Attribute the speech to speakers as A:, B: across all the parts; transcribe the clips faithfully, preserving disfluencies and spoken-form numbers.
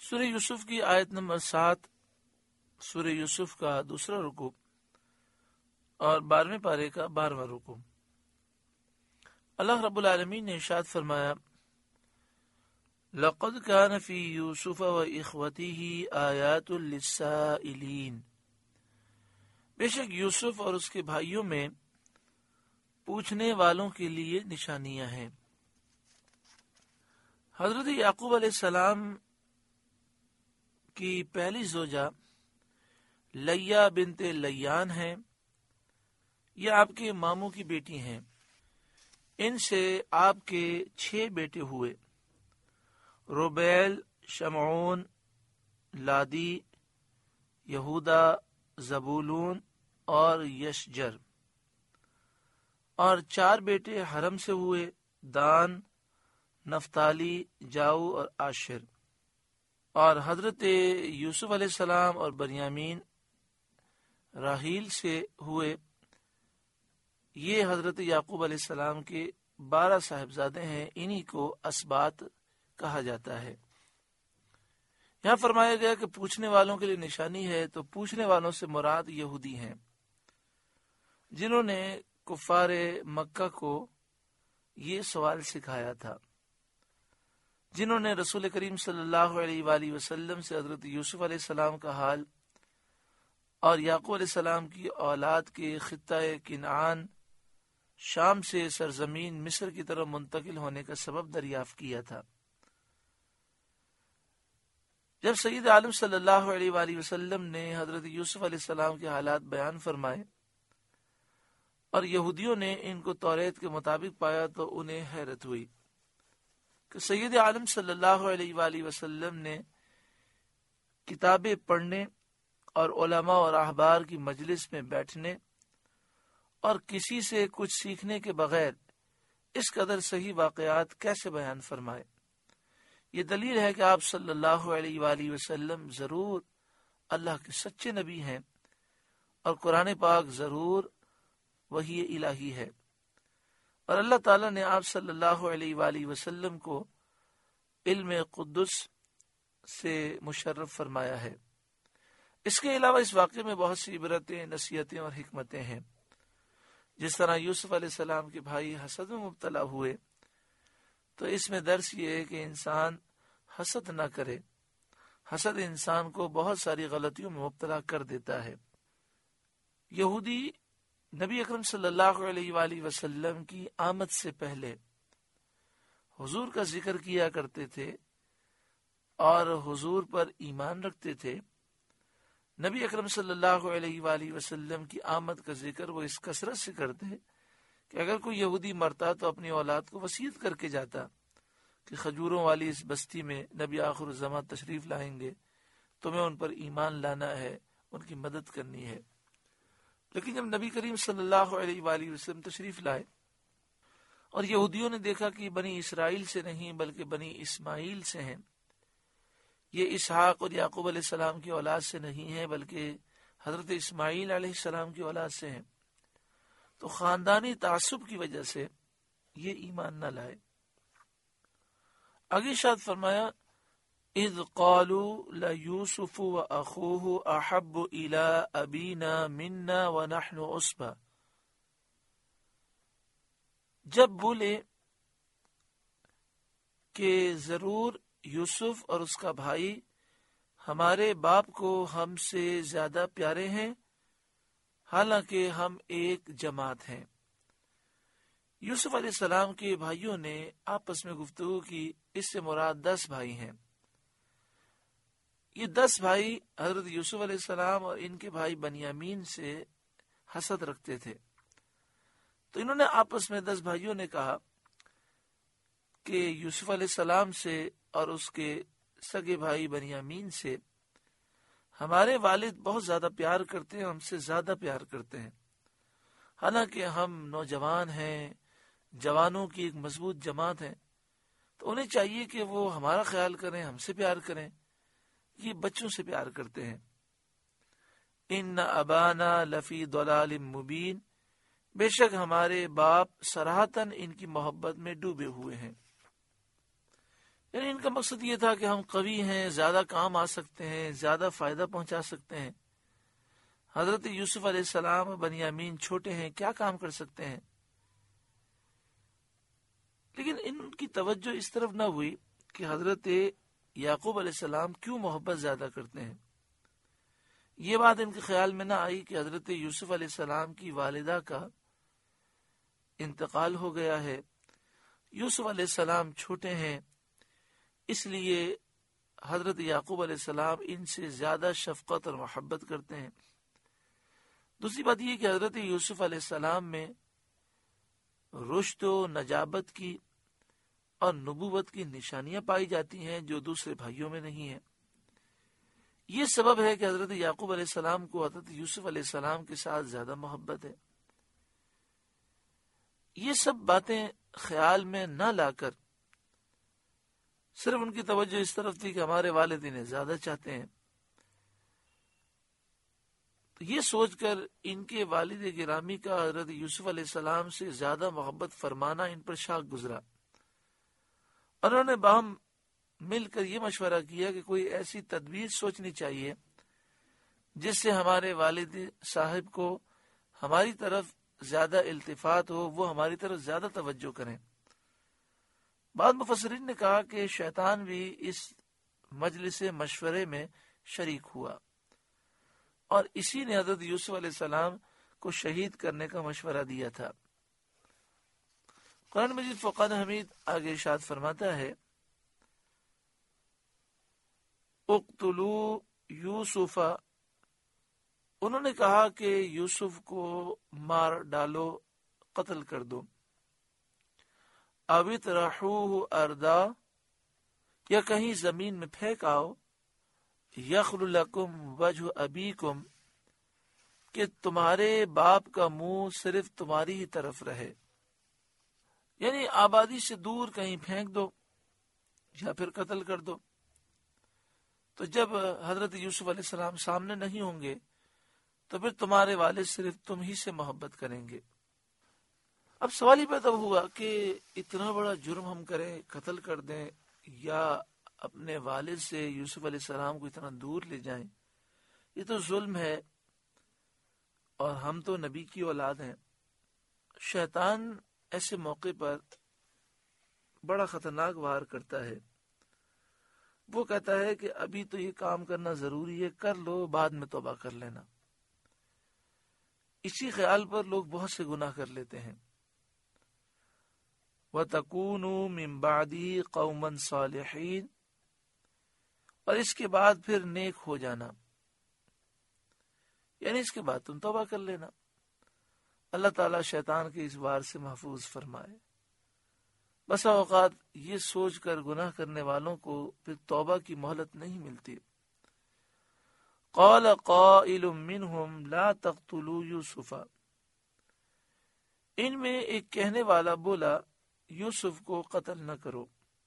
A: سورہ یوسف کی آیت نمبر سات، سورہ یوسف کا دوسرا رکوع اور بارہویں پارے کا بارہواں رکوع۔ اللہ رب العالمین نے ارشاد فرمایا، لقد كان في يوسف وإخوته آيات للسائلين، بے شک یوسف اور اس کے بھائیوں میں پوچھنے والوں کے لیے نشانیاں ہیں۔ حضرت یعقوب علیہ السلام کی پہلی زوجہ لیا بنت لیان ہیں، یہ آپ کے ماموں کی بیٹی ہیں۔ ان سے آپ کے چھ بیٹے ہوئے، روبیل، شمعون، لادی، یہودا، زبولون اور یشجر، اور چار بیٹے حرم سے ہوئے، دان، نفتالی، جاؤ اور آشر۔ اور حضرت یوسف علیہ السلام اور بنیامین راحیل سے ہوئے، یہ حضرت یعقوب علیہ السلام کے بارہ صاحبزادے ہیں، انہی کو اسباط کہا جاتا ہے۔ یہاں فرمایا گیا کہ پوچھنے والوں کے لیے نشانی ہے، تو پوچھنے والوں سے مراد یہودی ہیں، جنہوں نے کفار مکہ کو یہ سوال سکھایا تھا، جنہوں نے رسول کریم صلی اللہ علیہ وآلہ وسلم سے حضرت یوسف علیہ السلام کا حال اور یعقوب علیہ السلام کی اولاد کے خطہ کنعان، شام سے سرزمین مصر کی طرف منتقل ہونے کا سبب دریافت کیا تھا۔ جب سید عالم صلی اللہ علیہ وآلہ وسلم نے حضرت یوسف علیہ السلام کے حالات بیان فرمائے اور یہودیوں نے ان کو توریت کے مطابق پایا، تو انہیں حیرت ہوئی کہ سید عالم صلی اللہ علیہ وآلہ وسلم نے کتابیں پڑھنے اور علماء اور احبار کی مجلس میں بیٹھنے اور کسی سے کچھ سیکھنے کے بغیر اس قدر صحیح واقعات کیسے بیان فرمائے۔ یہ دلیل ہے کہ آپ صلی اللہ علیہ وآلہ وسلم ضرور اللہ کے سچے نبی ہیں اور قرآن پاک ضرور وحی الہی ہے، اور اللہ تعالیٰ نے آپ صلی اللہ علیہ وآلہ وسلم کو علم قدس سے مشرف فرمایا ہے۔ اس کے علاوہ اس واقعے میں بہت سی عبرتیں، نصیحتیں اور حکمتیں ہیں۔ جس طرح یوسف علیہ السلام کے بھائی حسد میں مبتلا ہوئے، تو اس میں درس یہ ہے کہ انسان حسد نہ کرے۔ حسد انسان کو بہت ساری غلطیوں میں مبتلا کر دیتا ہے۔ یہودی نبی اکرم صلی اللہ علیہ وآلہ وسلم کی آمد سے پہلے حضور کا ذکر کیا کرتے تھے اور حضور پر ایمان رکھتے تھے۔ نبی اکرم صلی اللہ علیہ وآلہ وسلم کی آمد کا ذکر وہ اس کثرت سے کرتے کہ اگر کوئی یہودی مرتا تو اپنی اولاد کو وصیت کر کے جاتا کہ کھجوروں والی اس بستی میں نبی آخر الزمان تشریف لائیں گے، تمہیں ان پر ایمان لانا ہے، ان کی مدد کرنی ہے۔ لیکن جب نبی کریم صلی اللہ علیہ وآلہ وسلم تشریف لائے اور یہودیوں نے دیکھا کہ بنی اسرائیل سے نہیں بلکہ بنی اسماعیل سے ہیں، یہ اسحاق اور یعقوب علیہ السلام کی اولاد سے نہیں ہے بلکہ حضرت اسماعیل علیہ السلام کی اولاد سے ہیں، تو خاندانی تعصب کی وجہ سے یہ ایمان نہ لائے۔ آگے ارشاد فرمایا، اذ قالوا لیوسف واخوہ احب الی ابینا منا ونحن عصبہ، جب بولے کہ ضرور یوسف اور اس کا بھائی ہمارے باپ کو ہم سے زیادہ پیارے ہیں، حالانکہ ہم ایک جماعت ہیں۔ یوسف علیہ السلام کے بھائیوں نے آپس میں گفتگو کی، اس سے مراد دس بھائی ہیں۔ یہ دس بھائی حضرت یوسف علیہ السلام اور ان کے بھائی بنیامین سے حسد رکھتے تھے، تو انہوں نے آپس میں دس بھائیوں نے کہا کہ یوسف علیہ السلام سے اور اس کے سگے بھائی بنیامین سے ہمارے والد بہت زیادہ پیار کرتے ہیں، ہم سے زیادہ پیار کرتے ہیں، حالانکہ ہم نوجوان ہیں، جوانوں کی ایک مضبوط جماعت ہے، تو انہیں چاہیے کہ وہ ہمارا خیال کریں، ہم سے پیار کریں، یہ بچوں سے پیار کرتے ہیں۔ ان ابانا لفی ضلال مبین، بے شک ہمارے باپ صراحتاً ان کی محبت میں ڈوبے ہوئے ہیں۔ یعنی ان کا مقصد یہ تھا کہ ہم قوی ہیں، زیادہ کام آ سکتے ہیں، زیادہ فائدہ پہنچا سکتے ہیں. حضرت یوسف علیہ السلام اور بنیامین چھوٹے ہیں، کیا کام کر سکتے ہیں. لیکن ان کی توجہ اس طرف نہ ہوئی کہ حضرت یعقوب علیہ السلام کیوں محبت زیادہ کرتے ہیں. یہ بات ان کے خیال میں نہ آئی کہ حضرت یوسف علیہ السلام کی والدہ کا انتقال ہو گیا ہے، یوسف علیہ السلام چھوٹے ہیں، اس لیے حضرت یعقوب علیہ السلام ان سے زیادہ شفقت اور محبت کرتے ہیں. دوسری بات یہ کہ حضرت یوسف علیہ السلام میں رشد و نجابت کی اور نبوت کی نشانیاں پائی جاتی ہیں جو دوسرے بھائیوں میں نہیں ہیں. یہ سبب ہے کہ حضرت یعقوب علیہ السلام کو حضرت یوسف علیہ السلام کے ساتھ زیادہ محبت ہے. یہ سب باتیں خیال میں نہ لا کر صرف ان کی توجہ اس طرف تھی کہ ہمارے والد انہیں زیادہ چاہتے ہیں. تو یہ سوچ کر ان کے والد گرامی کا حضرت یوسف علیہ السلام سے زیادہ محبت فرمانا ان پر شاق گزرا، اور انہوں نے باہم مل کر یہ مشورہ کیا کہ کوئی ایسی تدبیر سوچنی چاہیے جس سے ہمارے والد صاحب کو ہماری طرف زیادہ التفات ہو، وہ ہماری طرف زیادہ توجہ کریں. بعض مفسرین نے کہا کہ شیطان بھی اس مجلس مشورے میں شریک ہوا اور اسی نے حضرت یوسف علیہ السلام کو شہید کرنے کا مشورہ دیا تھا. قرآن مجید فقان حمید آگے ارشاد فرماتا ہے، اقتلوا یوسف، انہوں نے کہا کہ یوسف کو مار ڈالو، قتل کر دو. او اطرحوہ اردا، یا کہیں زمین میں پھینک آؤ. یخل لکم وجہ ابیکم، کہ تمہارے باپ کا منہ صرف تمہاری ہی طرف رہے. یعنی آبادی سے دور کہیں پھینک دو یا پھر قتل کر دو. تو جب حضرت یوسف علیہ السلام سامنے نہیں ہوں گے تو پھر تمہارے والد صرف تم ہی سے محبت کریں گے. اب سوال ہی پیدا ہوا کہ اتنا بڑا جرم ہم کریں، قتل کر دیں، یا اپنے والد سے یوسف علیہ السلام کو اتنا دور لے جائیں، یہ تو ظلم ہے، اور ہم تو نبی کی اولاد ہیں. شیطان ایسے موقع پر بڑا خطرناک وار کرتا ہے. وہ کہتا ہے کہ ابھی تو یہ کام کرنا ضروری ہے، کر لو، بعد میں توبہ کر لینا. اسی خیال پر لوگ بہت سے گناہ کر لیتے ہیں. وَتَكُونُوا مِن بَعْدِهِ قَوْمًا صَالِحِينَ، اور اس کے بعد پھر نیک ہو جانا، یعنی اس کے بعد تم توبہ کر لینا. اللہ تعالیٰ شیطان کے اس وار سے محفوظ فرمائے. بسا اوقات یہ سوچ کر گناہ کرنے والوں کو پھر توبہ کی مہلت نہیں ملتی. قال قائل منہم لا تقتلوا یوسف، ان میں ایک کہنے والا بولا یوسف کو قتل نہ کرو.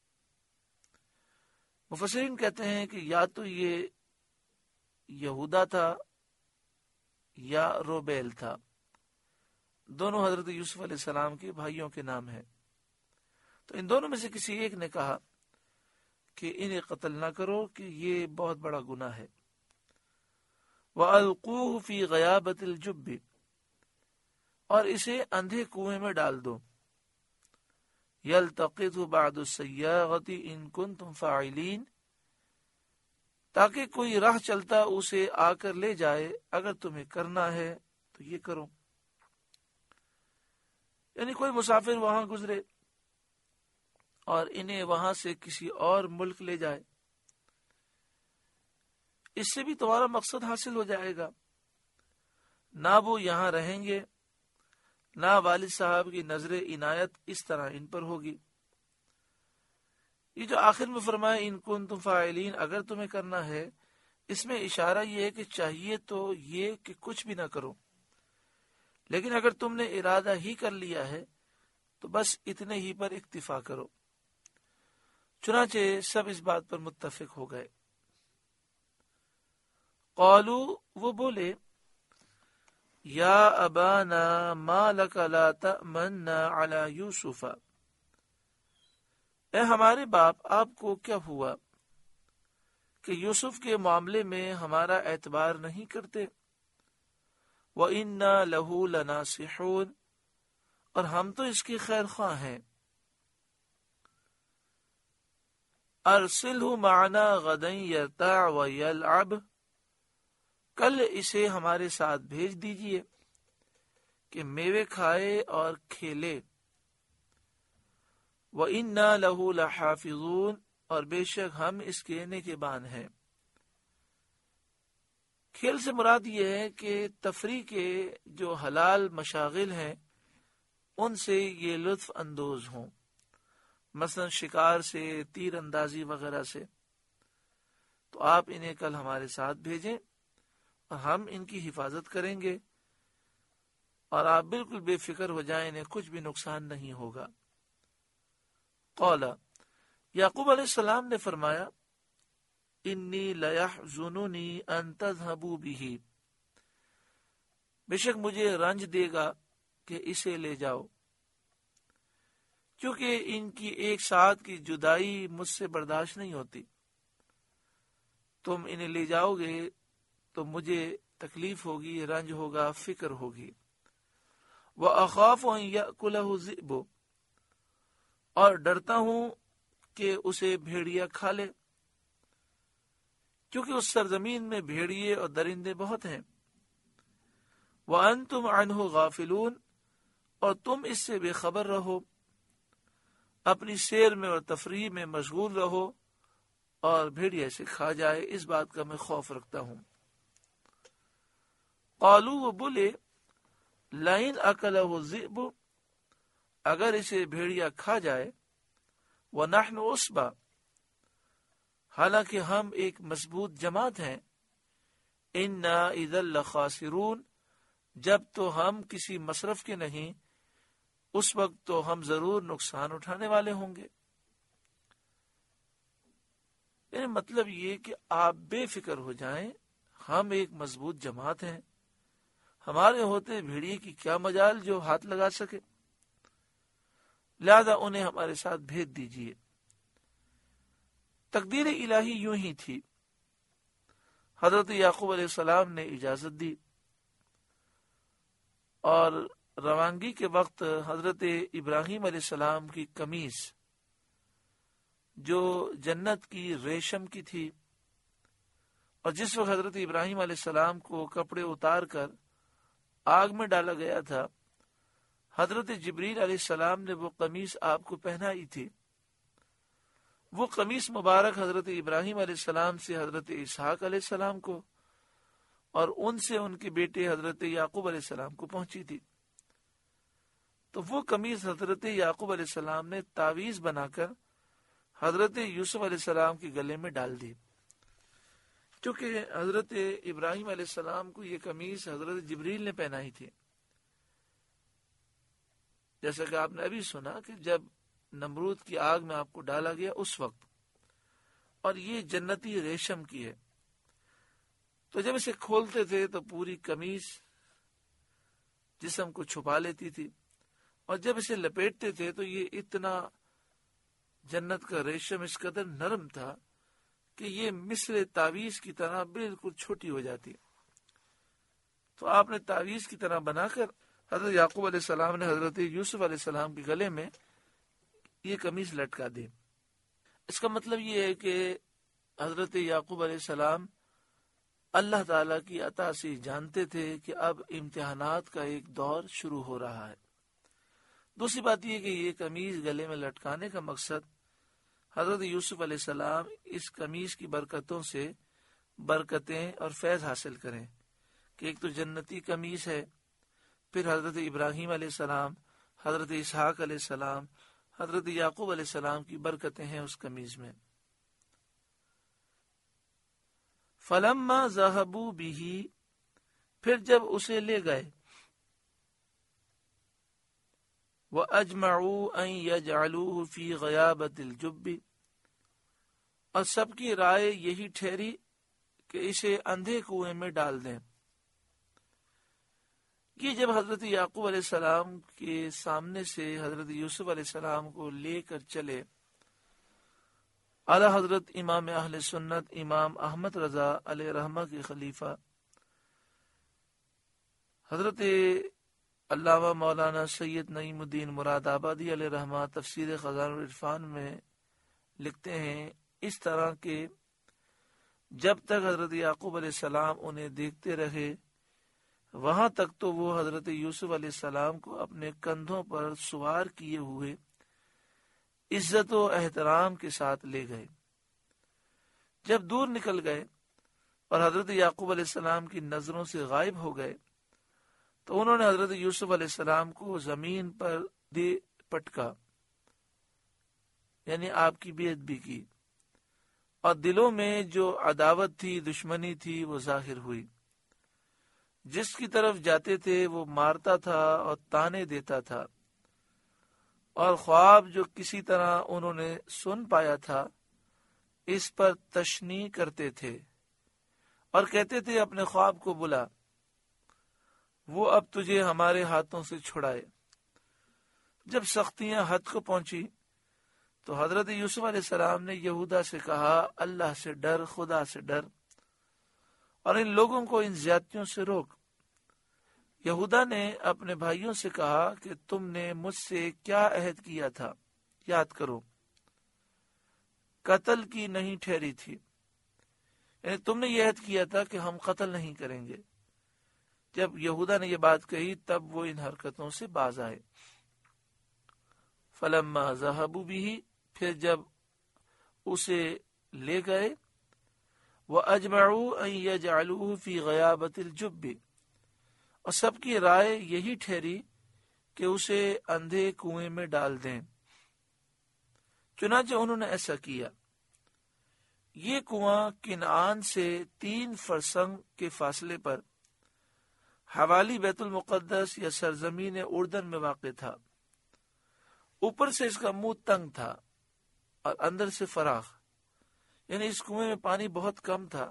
A: مفسرین کہتے ہیں کہ یا تو یہ یہودا تھا یا روبیل تھا، دونوں حضرت یوسف علیہ السلام کے بھائیوں کے نام ہیں. تو ان دونوں میں سے کسی ایک نے کہا کہ انہیں قتل نہ کرو کہ یہ بہت بڑا گناہ ہے. وَأَلْقُوهُ فِي غَيَابَةِ الْجُبِّ، اور اسے اندھے کنویں میں ڈال دو. يَلْتَقِطْهُ بَعْدُ السَّيَّاغَةِ إِن كُنتُمْ فَاعِلِينَ، تاکہ کوئی راہ چلتا اسے آ کر لے جائے، اگر تمہیں کرنا ہے تو یہ کرو. یعنی کوئی مسافر وہاں گزرے اور انہیں وہاں سے کسی اور ملک لے جائے، اس سے بھی تمہارا مقصد حاصل ہو جائے گا. نہ وہ یہاں رہیں گے، نہ والد صاحب کی نظر عنایت اس طرح ان پر ہوگی. یہ جو آخر میں فرمائے ان کنتم فاعلین، اگر تمہیں کرنا ہے، اس میں اشارہ یہ ہے کہ چاہیے تو یہ کہ کچھ بھی نہ کرو، لیکن اگر تم نے ارادہ ہی کر لیا ہے تو بس اتنے ہی پر اکتفا کرو. چنانچہ سب اس بات پر متفق ہو گئے. قالو، وہ بولے، یا ابانا ما لک لا تأمنا علی یوسف، اے ہمارے باپ، آپ کو کیا ہوا کہ یوسف کے معاملے میں ہمارا اعتبار نہیں کرتے؟ وَإِنَّا لَهُ لَنَاصِحُونَ، اور ہم تو اس کے خیر خواہ ہیں۔ أَرْسِلْهُ مَعَنَا غَدًا يَرْتَعْ وَيَلْعَبْ، کل اسے ہمارے ساتھ بھیج دیجئے کہ میوے کھائے اور کھیلے۔ وَإِنَّا لَهُ لَحَافِظُونَ، اور بے شک ہم اس کے نگہبان ہیں۔ کھیل سے مراد یہ ہے کہ تفریح کے جو حلال مشاغل ہیں ان سے یہ لطف اندوز ہوں، مثلا شکار سے، تیر اندازی وغیرہ سے۔ تو آپ انہیں کل ہمارے ساتھ بھیجیں اور ہم ان کی حفاظت کریں گے، اور آپ بالکل بے فکر ہو جائیں، انہیں کچھ بھی نقصان نہیں ہوگا۔ قال، یعقوب علیہ السلام نے فرمایا، انی لیحزننی ان تذهبوا به، بے شک مجھے رنج دے گا کہ اسے لے جاؤ، کیونکہ ان کی ایک ساتھ کی جدائی مجھ سے برداشت نہیں ہوتی۔ تم انہیں لے جاؤ گے تو مجھے تکلیف ہوگی، رنج ہوگا، فکر ہوگی۔ وَأَخَافُ أَن يَأْكُلَهُ الذِّئْبُ، اور ڈرتا ہوں کہ اسے بھیڑیا کھا لے، کیونکہ اس سرزمین میں بھیڑیے اور درندے بہت ہیں۔ وَأَنْتُمْ عَنْهُ غَافِلُونَ، اور تم اس سے بے خبر رہو، اپنی سیر میں اور تفریح میں مشغول رہو، اور بھیڑیا سے کھا جائے، اس بات کا میں خوف رکھتا ہوں۔ قالوا، وہ بولے، لَئِنْ أَكَلَهُ الذِّئْبُ، اگر اسے بھیڑیا کھا جائے، وَنَحْنُ عُصْبَةٌ، حالانکہ ہم ایک مضبوط جماعت ہیں، إِنَّا إِذًا لَخَاسِرُونَ، جب تو ہم کسی مصرف کے نہیں، اس وقت تو ہم ضرور نقصان اٹھانے والے ہوں گے۔ یعنی مطلب یہ کہ آپ بے فکر ہو جائیں، ہم ایک مضبوط جماعت ہیں، ہمارے ہوتے بھیڑیے کی کیا مجال جو ہاتھ لگا سکے، لہذا انہیں ہمارے ساتھ بھیج دیجیے۔ تقدیر الہی یوں ہی تھی، حضرت یعقوب علیہ السلام نے اجازت دی، اور روانگی کے وقت حضرت ابراہیم علیہ السلام کی قمیص جو جنت کی ریشم کی تھی، اور جس وقت حضرت ابراہیم علیہ السلام کو کپڑے اتار کر آگ میں ڈالا گیا تھا، حضرت جبریل علیہ السلام نے وہ قمیص آپ کو پہنائی تھی۔ وہ قمیص مبارک حضرت ابراہیم علیہ السلام سے حضرت اسحاق علیہ السلام کو، اور ان سے ان کے بیٹے حضرت یعقوب علیہ السلام کو پہنچی تھی۔ تو وہ قمیص حضرت یعقوب علیہ السلام نے تعویذ بنا کر حضرت یوسف علیہ السلام کے گلے میں ڈال دی، کیونکہ حضرت ابراہیم علیہ السلام کو یہ قمیص حضرت جبریل نے پہنائی تھی۔ جیسا کہ آپ نے ابھی سنا کہ جب نمرود کی آگ میں آپ کو ڈالا گیا اس وقت، اور یہ جنتی ریشم کی ہے، تو جب اسے کھولتے تھے تو پوری قمیص جسم کو چھپا لیتی تھی، اور جب اسے لپیٹتے تھے تو یہ اتنا جنت کا ریشم اس قدر نرم تھا کہ یہ مثل تعویذ کی طرح بالکل چھوٹی ہو جاتی۔ تو آپ نے تعویذ کی طرح بنا کر حضرت یعقوب علیہ السلام نے حضرت یوسف علیہ السلام کے گلے میں یہ قمیص لٹکا دی۔ اس کا مطلب یہ ہے کہ حضرت یعقوب علیہ السلام اللہ تعالیٰ کی عطا سے جانتے تھے کہ اب امتحانات کا ایک دور شروع ہو رہا ہے۔ دوسری بات یہ کہ یہ قمیص گلے میں لٹکانے کا مقصد حضرت یوسف علیہ السلام اس قمیص کی برکتوں سے برکتیں اور فیض حاصل کریں، کہ ایک تو جنتی قمیص ہے، پھر حضرت ابراہیم علیہ السلام، حضرت اسحاق علیہ السلام، حضرت یعقوب علیہ السلام کی برکتیں ہیں اس قمیص میں۔ فَلَمَّا ذَهَبُوا بِهِ، پھر جب اسے لے گئے، وَأَجْمَعُوا أَن يَجْعَلُوهُ فِي غَيَابَةِ الْجُبِّ، اور سب کی رائے یہی ٹھہری کہ اسے اندھے کنویں میں ڈال دیں۔ یہ جب حضرت یعقوب علیہ السلام کے سامنے سے حضرت یوسف علیہ السلام کو لے کر چلے اعلی حضرت امام اہل سنت امام احمد رضا علیہ رحمہ کے خلیفہ حضرت علامہ مولانا سید نعیم الدین مراد آبادی علیہ رحمہ تفسیر خزائن العرفان میں لکھتے ہیں، اس طرح کہ جب تک حضرت یعقوب علیہ السلام انہیں دیکھتے رہے وہاں تک تو وہ حضرت یوسف علیہ السلام کو اپنے کندھوں پر سوار کیے ہوئے عزت و احترام کے ساتھ لے گئے۔ جب دور نکل گئے اور حضرت یعقوب علیہ السلام کی نظروں سے غائب ہو گئے تو انہوں نے حضرت یوسف علیہ السلام کو زمین پر دے پٹکا، یعنی آپ کی بے ادبی کی، اور دلوں میں جو عداوت تھی، دشمنی تھی، وہ ظاہر ہوئی۔ جس کی طرف جاتے تھے وہ مارتا تھا اور تانے دیتا تھا، اور خواب جو کسی طرح انہوں نے سن پایا تھا اس پر تشنیع کرتے تھے اور کہتے تھے اپنے خواب کو بلا، وہ اب تجھے ہمارے ہاتھوں سے چھڑائے۔ جب سختیاں حد کو پہنچی تو حضرت یوسف علیہ السلام نے یہودا سے کہا، اللہ سے ڈر، خدا سے ڈر، اور ان لوگوں کو ان زیادتیوں سے روک۔ یہودا نے اپنے بھائیوں سے کہا کہ تم نے مجھ سے کیا عہد کیا تھا، یاد کرو، قتل کی نہیں ٹھہری تھی، یعنی تم نے یہ عہد کیا تھا کہ ہم قتل نہیں کریں گے۔ جب یہودا نے یہ بات کہی تب وہ ان حرکتوں سے باز آئے۔ فلما ذهبوا به، پھر جب اسے لے گئے، وَأَجْمَعُوا أَن يَجْعَلُوهُ فِي غَيَابَةِ الْجُبِّ، اور سب کی رائے یہی ٹھہری کہ اسے اندھے کنویں میں ڈال دیں۔ چنانچہ انہوں نے ایسا کیا۔ یہ کنواں کنعان سے تین فرسنگ کے فاصلے پر حوالی بیت المقدس یا سرزمین اردن میں واقع تھا۔ اوپر سے اس کا منہ تنگ تھا اور اندر سے فراخ، یعنی اس کنویں میں پانی بہت کم تھا۔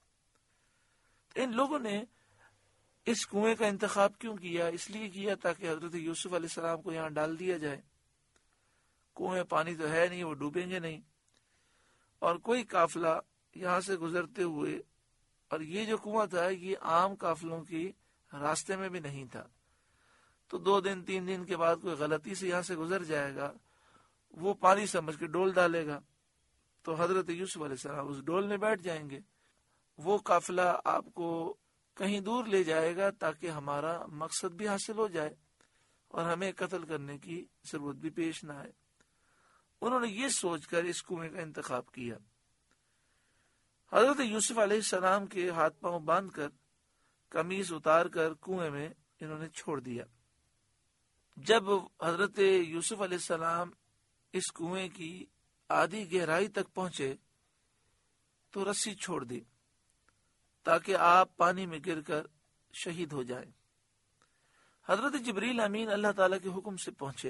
A: ان لوگوں نے اس کنویں کا انتخاب کیوں کیا؟ اس لیے کیا تاکہ حضرت یوسف علیہ السلام کو یہاں ڈال دیا جائے۔ کنویں میں پانی تو ہے نہیں، وہ ڈوبیں گے نہیں، اور کوئی قافلہ یہاں سے گزرتے ہوئے، اور یہ جو کنواں تھا یہ عام قافلوں کی راستے میں بھی نہیں تھا، تو دو دن تین دن کے بعد کوئی غلطی سے یہاں سے گزر جائے گا، وہ پانی سمجھ کے ڈول ڈالے گا، تو حضرت یوسف علیہ السلام اس ڈول میں بیٹھ جائیں گے۔ وہ قافلہ آپ کو کہیں دور لے جائے گا تاکہ ہمارا مقصد بھی حاصل ہو جائے اور ہمیں قتل کرنے کی ضرورت بھی پیش نہ آئے۔ انہوں نے یہ سوچ کر اس کنویں کا انتخاب کیا۔ حضرت یوسف علیہ السلام کے ہاتھ پاؤں باندھ کر قمیص اتار کر کنویں میں انہوں نے چھوڑ دیا۔ جب حضرت یوسف علیہ السلام اس کنویں کی آدھی گہرائی تک پہنچے تو رسی چھوڑ دی تاکہ آپ پانی میں گر کر شہید ہو جائیں۔ حضرت جبریل امین اللہ تعالیٰ کے حکم سے پہنچے۔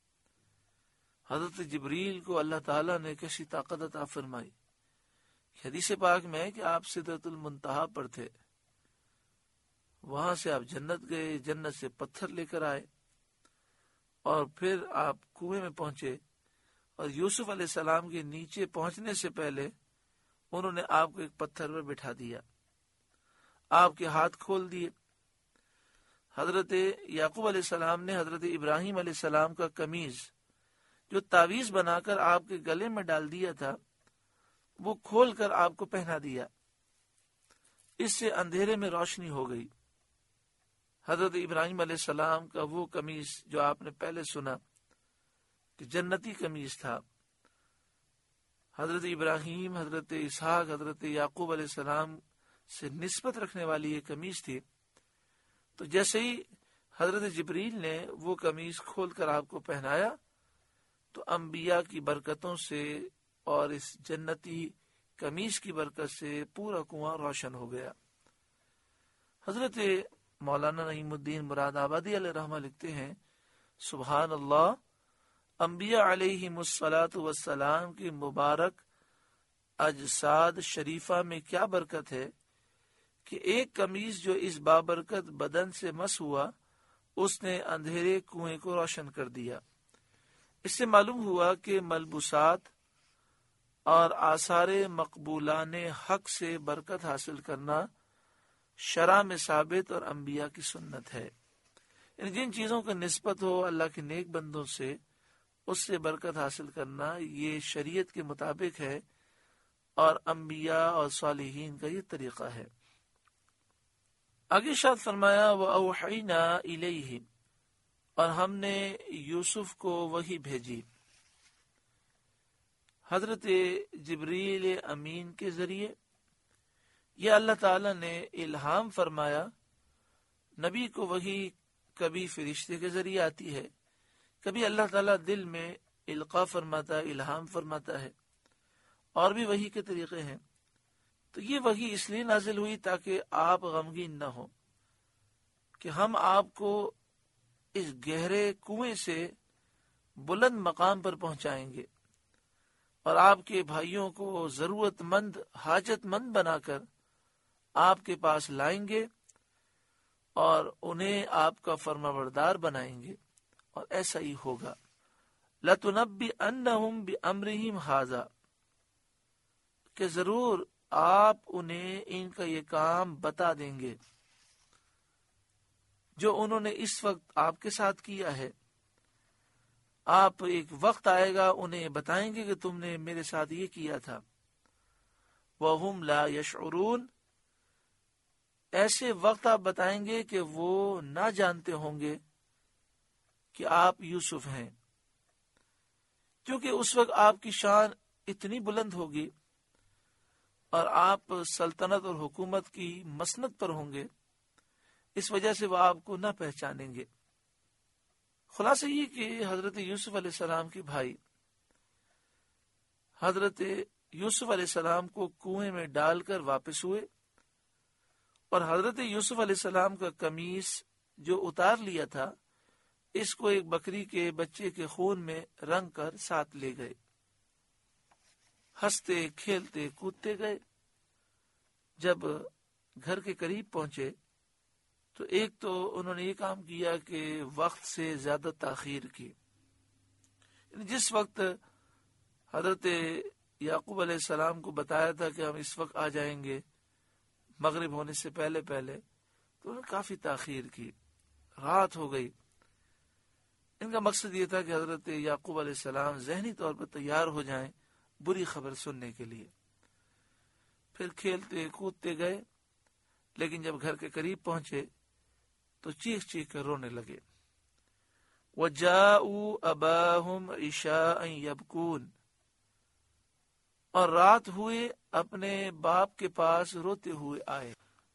A: حضرت جبریل کو اللہ تعالیٰ نے کیسی طاقت عطا فرمائی۔ حدیث پاک میں ہے کہ آپ سدرۃ المنتہا پر تھے، وہاں سے آپ جنت گئے، جنت سے پتھر لے کر آئے، اور پھر آپ کنویں میں پہنچے، اور یوسف علیہ السلام کے نیچے پہنچنے سے پہلے انہوں نے آپ کو ایک پتھر پر بٹھا دیا، آپ کے ہاتھ کھول دیے۔ حضرت یعقوب علیہ السلام نے حضرت ابراہیم علیہ السلام کا قمیض جو تعویذ بنا کر آپ کے گلے میں ڈال دیا تھا وہ کھول کر آپ کو پہنا دیا۔ اس سے اندھیرے میں روشنی ہو گئی۔ حضرت ابراہیم علیہ السلام کا وہ قمیص جو آپ نے پہلے سنا کہ جنتی قمیص تھا، حضرت ابراہیم، حضرت اسحاق، حضرت یعقوب علیہ السلام سے نسبت رکھنے والی یہ قمیص تھی، تو جیسے ہی حضرت جبریل نے وہ قمیص کھول کر آپ کو پہنایا تو انبیاء کی برکتوں سے اور اس جنتی قمیص کی برکت سے پورا کنواں روشن ہو گیا۔ حضرت مولانا نعیم الدین مراد آبادی علیہ رحمہ لکھتے ہیں، سبحان اللہ، انبیاء علیہم الصلاۃ والسلام کی مبارک اجساد شریفہ میں کیا برکت ہے کہ ایک قمیص جو اس بابرکت بدن سے مس ہوا اس نے اندھیرے کنویں کو روشن کر دیا۔ اس سے معلوم ہوا کہ ملبوسات اور آثار مقبولان حق سے برکت حاصل کرنا شرع میں ثابت اور انبیاء کی سنت ہے. یعنی جن چیزوں کا نسبت ہو اللہ کے نیک بندوں سے اس سے برکت حاصل کرنا یہ شریعت کے مطابق ہے اور انبیاء اور صالحین کا یہ طریقہ ہے. آگے ارشاد فرمایا وَأَوْحَيْنَا إِلَيْهِ، اور ہم نے یوسف کو وحی بھیجی حضرت جبریل امین کے ذریعے. یہ اللہ تعالی نے الہام فرمایا. نبی کو وحی کبھی فرشتے کے ذریعے آتی ہے، کبھی اللہ تعالیٰ دل میں القاء فرماتا ہے، الہام فرماتا ہے، اور بھی وحی کے طریقے ہیں. تو یہ وحی اس لیے نازل ہوئی تاکہ آپ غمگین نہ ہو کہ ہم آپ کو اس گہرے کنویں سے بلند مقام پر پہنچائیں گے اور آپ کے بھائیوں کو ضرورت مند حاجت مند بنا کر آپ کے پاس لائیں گے اور انہیں آپ کا فرمانبردار بنائیں گے. اور ایسا ہی ہوگا. لَتُنَبِّئَنَّهُمْ بِأَمْرِهِمْ هَذَا، کہ ضرور آپ انہیں ان کا یہ کام بتا دیں گے جو انہوں نے اس وقت آپ کے ساتھ کیا ہے. آپ ایک وقت آئے گا انہیں بتائیں گے کہ تم نے میرے ساتھ یہ کیا تھا. وَهُمْ لَا يَشْعُرُونَ، ایسے وقت آپ بتائیں گے کہ وہ نہ جانتے ہوں گے کہ آپ یوسف ہیں، کیونکہ اس وقت آپ کی شان اتنی بلند ہوگی اور آپ سلطنت اور حکومت کی مسند پر ہوں گے، اس وجہ سے وہ آپ کو نہ پہچانیں گے. خلاصہ یہ کہ حضرت یوسف علیہ السلام کے بھائی حضرت یوسف علیہ السلام کو کنویں میں ڈال کر واپس ہوئے اور حضرت یوسف علیہ السلام کا قمیص جو اتار لیا تھا اس کو ایک بکری کے بچے کے خون میں رنگ کر ساتھ لے گئے. ہنستے کھیلتے کودتے گئے. جب گھر کے قریب پہنچے تو ایک تو انہوں نے یہ کام کیا کہ وقت سے زیادہ تاخیر کی. جس وقت حضرت یعقوب علیہ السلام کو بتایا تھا کہ ہم اس وقت آ جائیں گے مغرب ہونے سے پہلے پہلے، تو انہوں نے کافی تاخیر کی. رات ہو گئی. ان کا مقصد یہ تھا کہ حضرت یعقوب علیہ السلام ذہنی طور پر تیار ہو جائیں بری خبر سننے کے لیے. پھر کھیلتے کودتے گئے، لیکن جب گھر کے قریب پہنچے تو چیخ چیخ کر رونے لگے. وَجَاءُوا أَبَاهُمْ عِشَاءً يَبْكُونَ، اور رات ہوئے اپنے باپ کے پاس روتے ہوئے آئے.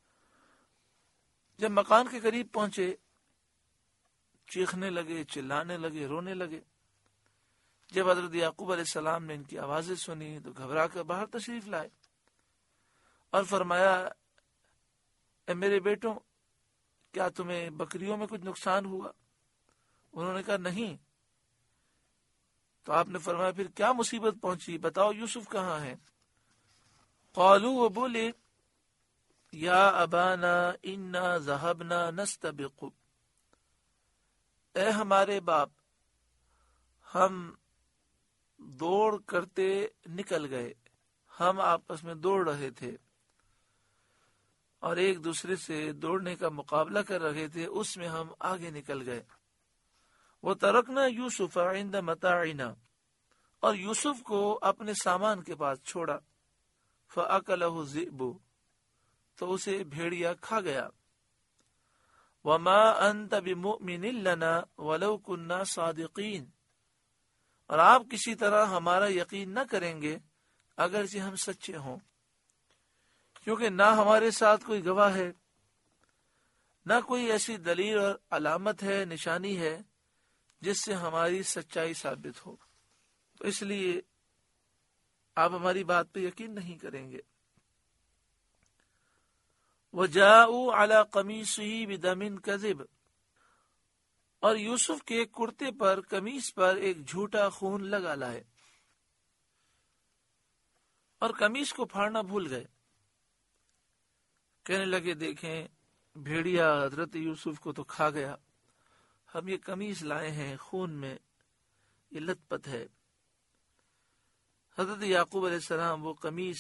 A: جب مکان کے قریب پہنچے چیخنے لگے، چلانے لگے، رونے لگے. جب حضرت یعقوب علیہ السلام نے ان کی آوازیں سنی تو گھبرا کر باہر تشریف لائے اور فرمایا اے میرے بیٹوں، کیا تمہیں بکریوں میں کچھ نقصان ہوا؟ انہوں نے کہا نہیں. تو آپ نے فرمایا پھر کیا مصیبت پہنچی، بتاؤ یوسف کہاں ہے؟ قالوا، وہ بولے یا ابانا انا ذهبنا نستبق، اے ہمارے باپ ہم دوڑ کرتے نکل گئے، ہم آپس میں دوڑ رہے تھے اور ایک دوسرے سے دوڑنے کا مقابلہ کر رہے تھے، اس میں ہم آگے نکل گئے. وَتَرَكْنَا يُوسُفَ عِنْدَ مَتَاعِنَا، اور یوسف کو اپنے سامان کے پاس چھوڑا. فَأَكَلَهُ الذِّئْبُ، تو اسے بھیڑیا کھا گیا. وَمَا أَنْتَ بِمُؤْمِنٍ لَنَا وَلَوْ كُنَّا صَادِقِينَ، اور آپ کسی طرح ہمارا یقین نہ کریں گے اگرچہ ہم سچے ہوں، کیونکہ نہ ہمارے ساتھ کوئی گواہ ہے، نہ کوئی ایسی دلیل اور علامت ہے، نشانی ہے جس سے ہماری سچائی ثابت ہو، تو اس لیے آپ ہماری بات پہ یقین نہیں کریں گے. وَجَاءُوا عَلَى قَمِيصِهِ بِدَمٍ كَذِبٍ، اور یوسف کے کرتے پر قمیص پر ایک جھوٹا خون لگا لائے اور قمیص کو پھاڑنا بھول گئے. کہنے لگے دیکھیں بھیڑیا حضرت یوسف کو تو کھا گیا، ہم یہ قمیص لائے ہیں خون میں، یہ لت پت ہے. حضرت یعقوب علیہ السلام وہ قمیص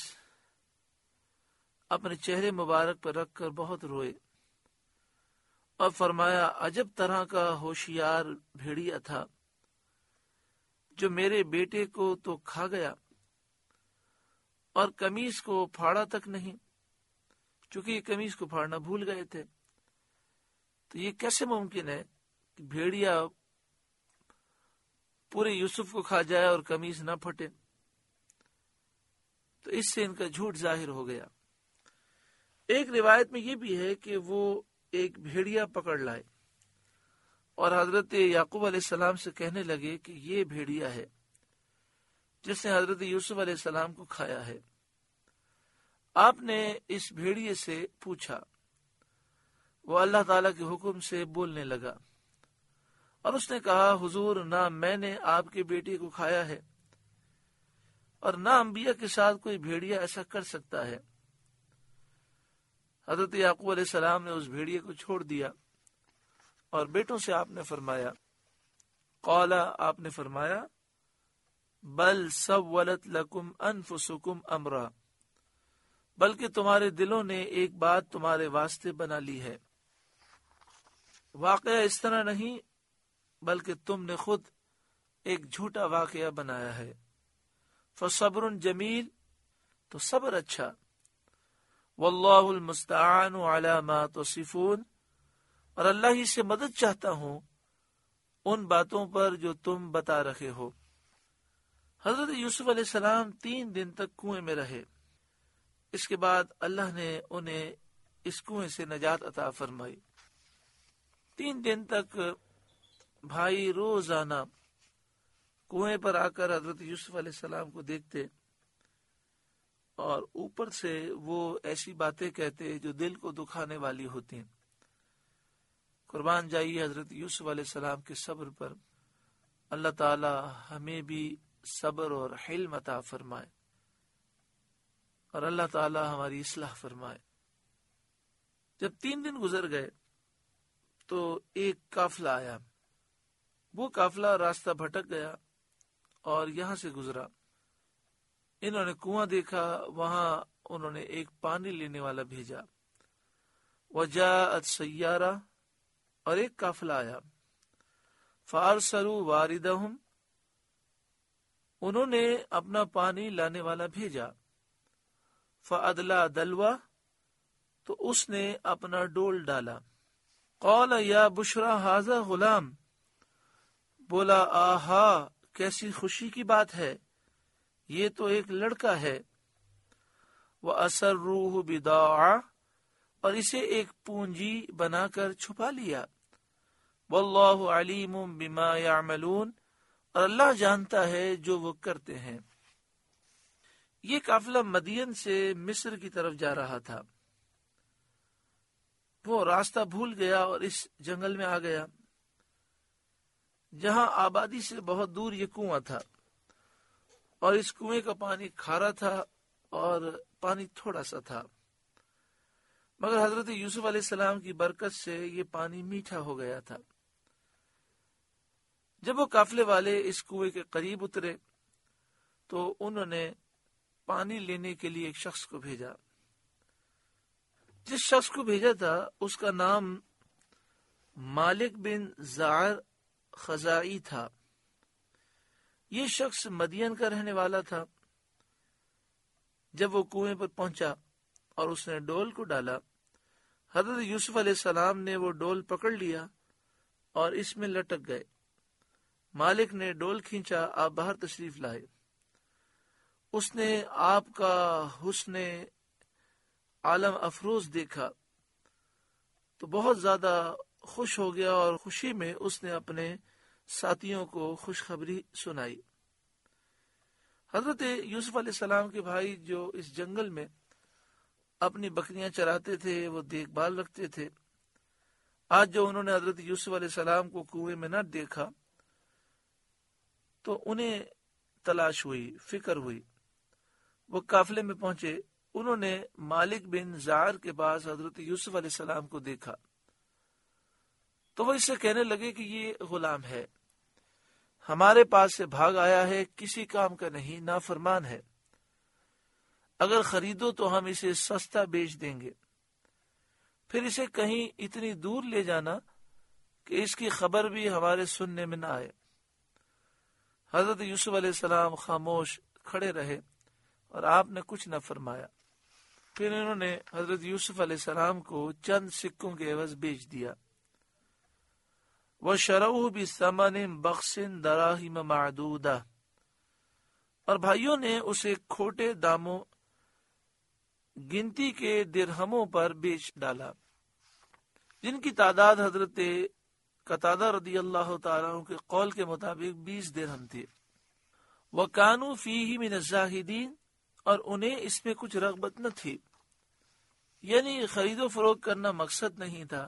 A: اپنے چہرے مبارک پر رکھ کر بہت روئے اور فرمایا عجب طرح کا ہوشیار بھیڑیا تھا جو میرے بیٹے کو تو کھا گیا اور قمیص کو پھاڑا تک نہیں، چونکہ یہ قمیص کو پھاڑنا بھول گئے تھے۔ تو یہ کیسے ممکن ہے کہ بھیڑیا پورے یوسف کو کھا جائے اور قمیص نہ پھٹے؟ تو اس سے ان کا جھوٹ ظاہر ہو گیا۔ ایک روایت میں یہ بھی ہے کہ وہ ایک بھیڑیا پکڑ لائے اور حضرت یعقوب علیہ السلام سے کہنے لگے کہ یہ بھیڑیا ہے جس نے حضرت یوسف علیہ السلام کو کھایا ہے۔ آپ نے اس بھیڑیے سے پوچھا، وہ اللہ تعالیٰ کے حکم سے بولنے لگا اور اس نے کہا حضور نہ میں نے آپ کے بیٹے کو کھایا ہے اور نہ انبیاء کے ساتھ کوئی بھیڑیا ایسا کر سکتا ہے۔ حضرت یعقوب علیہ السلام نے اس بھیڑیے کو چھوڑ دیا اور بیٹوں سے آپ نے فرمایا قالا آپ نے فرمایا بل سولت لکم انفسکم امرا، بلکہ تمہارے دلوں نے ایک بات تمہارے واسطے بنا لی ہے۔ واقعہ اس طرح نہیں بلکہ تم نے خود ایک جھوٹا واقعہ بنایا ہے۔ فصبر جمیل، تو صبر اچھا۔ واللہ المستعان علی ما تصفون، اور اللہ ہی سے مدد چاہتا ہوں ان باتوں پر جو تم بتا رہے ہو۔ حضرت یوسف علیہ السلام تین دن تک کنویں میں رہے۔ اس کے بعد اللہ نے انہیں اس کنویں سے نجات عطا فرمائی۔ تین دن تک بھائی روزانہ کنویں پر آ کر حضرت یوسف علیہ السلام کو دیکھتے اور اوپر سے وہ ایسی باتیں کہتے جو دل کو دکھانے والی ہوتی ہیں۔ قربان جائیے حضرت یوسف علیہ السلام کے صبر پر۔ اللہ تعالی ہمیں بھی صبر اور حلم عطا فرمائے اور اللہ تعالی ہماری اصلاح فرمائے۔ جب تین دن گزر گئے تو ایک قافلہ آیا۔ وہ قافلہ راستہ بھٹک گیا اور یہاں سے گزرا۔ انہوں نے کنواں دیکھا، وہاں انہوں نے ایک پانی لینے والا بھیجا۔ وجاءت سیارہ، اور ایک قافلہ آیا۔ فارسلوا واردہم، انہوں نے اپنا پانی لانے والا بھیجا۔ فادلا دلوا، تو اس نے اپنا ڈول ڈالا۔ قال یا بشرا ھذا غلام، بولا آہا کیسی خوشی کی بات ہے، یہ تو ایک لڑکا ہے۔ وَأَسَرُّوهُ بِضَاعَةً، اور اسے ایک پونجی بنا کر چھپا لیا۔ وَاللَّهُ عَلِيمٌ بِمَا يَعْمَلُونَ، اور اللہ جانتا ہے جو وہ کرتے ہیں۔ یہ قافلہ مدین سے مصر کی طرف جا رہا تھا۔ وہ راستہ بھول گیا اور اس جنگل میں آ گیا جہاں آبادی سے بہت دور یہ کنواں تھا، اور اس کنویں کا پانی کھارا تھا اور پانی تھوڑا سا تھا، مگر حضرت یوسف علیہ السلام کی برکت سے یہ پانی میٹھا ہو گیا تھا۔ جب وہ قافلے والے اس کنویں کے قریب اترے تو انہوں نے پانی لینے کے لیے ایک شخص کو بھیجا۔ جس شخص کو بھیجا تھا اس کا نام مالک بن زعر خزائی تھا۔ یہ شخص مدین کا رہنے والا تھا۔ جب وہ کنویں پر پہنچا اور اس نے ڈول کو ڈالا، حضرت یوسف علیہ السلام نے وہ ڈول پکڑ لیا اور اس میں لٹک گئے۔ مالک نے ڈول کھینچا، آپ باہر تشریف لائے۔ اس نے آپ کا حسن عالم افروز دیکھا تو بہت زیادہ خوش ہو گیا اور خوشی میں اس نے اپنے ساتھیوں کو خوشخبری سنائی۔ حضرت یوسف علیہ السلام کے بھائی جو اس جنگل میں اپنی بکریاں چراتے تھے، وہ دیکھ بھال رکھتے تھے، آج جو انہوں نے حضرت یوسف علیہ السلام کو کنویں میں نہ دیکھا تو انہیں تلاش ہوئی، فکر ہوئی۔ وہ قافلے میں پہنچے، انہوں نے مالک بن زعر کے پاس حضرت یوسف علیہ السلام کو دیکھا تو وہ اس سے کہنے لگے کہ یہ غلام ہے۔ ہمارے پاس سے بھاگ آیا ہے، کسی کام کا نہیں، نافرمان ہے، اگر خریدو تو ہم اسے سستا بیچ دیں گے، پھر اسے کہیں اتنی دور لے جانا کہ اس کی خبر بھی ہمارے سننے میں نہ آئے۔ حضرت یوسف علیہ السلام خاموش کھڑے رہے اور آپ نے کچھ نہ فرمایا۔ پھر انہوں نے حضرت یوسف علیہ السلام کو چند سکوں کے عوض بیچ دیا۔ وَشَرَوْهُ بِثَمَنٍ بَخْسٍ دَرَاهِمَ مَعْدُودَةٍ، اور بھائیوں نے اسے کھوٹے داموں گنتی کے درہموں پر بیچ ڈالا، جن کی تعداد حضرت قتادہ رضی اللہ تعالیٰ عنہ کے قول کے مطابق بیس درہم تھی۔ وَكَانُوا فِيهِ مِنَ الزَّاهِدِينَ، اور انہیں اس میں کچھ رغبت نہ تھی، یعنی خرید و فروخت کرنا مقصد نہیں تھا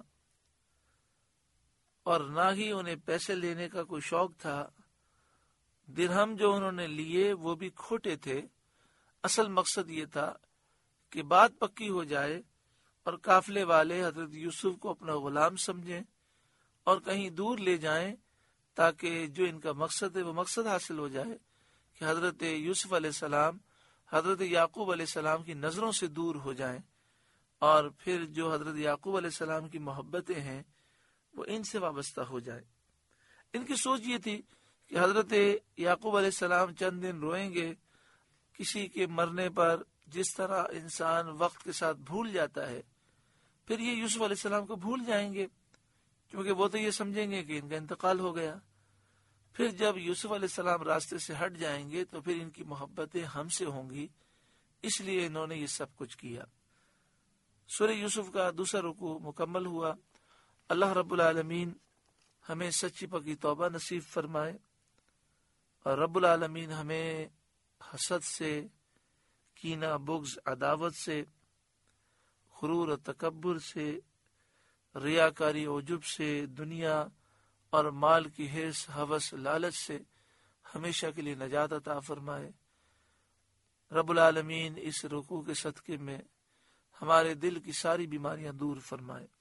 A: اور نہ ہی انہیں پیسے لینے کا کوئی شوق تھا۔ درہم جو انہوں نے لیے وہ بھی کھوٹے تھے، اصل مقصد یہ تھا کہ بات پکی ہو جائے اور قافلے والے حضرت یوسف کو اپنا غلام سمجھیں اور کہیں دور لے جائیں، تاکہ جو ان کا مقصد ہے وہ مقصد حاصل ہو جائے کہ حضرت یوسف علیہ السلام حضرت یعقوب علیہ السلام کی نظروں سے دور ہو جائیں، اور پھر جو حضرت یعقوب علیہ السلام کی محبتیں ہیں وہ ان سے وابستہ ہو جائیں۔ ان کی سوچ یہ تھی کہ حضرت یعقوب علیہ السلام چند دن روئیں گے، کسی کے مرنے پر جس طرح انسان وقت کے ساتھ بھول جاتا ہے، پھر یہ یوسف علیہ السلام کو بھول جائیں گے، کیونکہ وہ تو یہ سمجھیں گے کہ ان کا انتقال ہو گیا۔ پھر جب یوسف علیہ السلام راستے سے ہٹ جائیں گے تو پھر ان کی محبتیں ہم سے ہوں گی، اس لیے انہوں نے یہ سب کچھ کیا۔ سورہ یوسف کا دوسرا رکوع مکمل ہوا۔ اللہ رب العالمین ہمیں سچی پکی توبہ نصیب فرمائے، اور رب العالمین ہمیں حسد سے، کینہ، بغض، عداوت سے، غرور و تکبر سے، ریاکاری، عجب سے، دنیا اور مال کی حرص، ہوس، لالچ سے ہمیشہ کے لیے نجات عطا فرمائے۔ رب العالمین اس رکوع کے صدقے میں ہمارے دل کی ساری بیماریاں دور فرمائے۔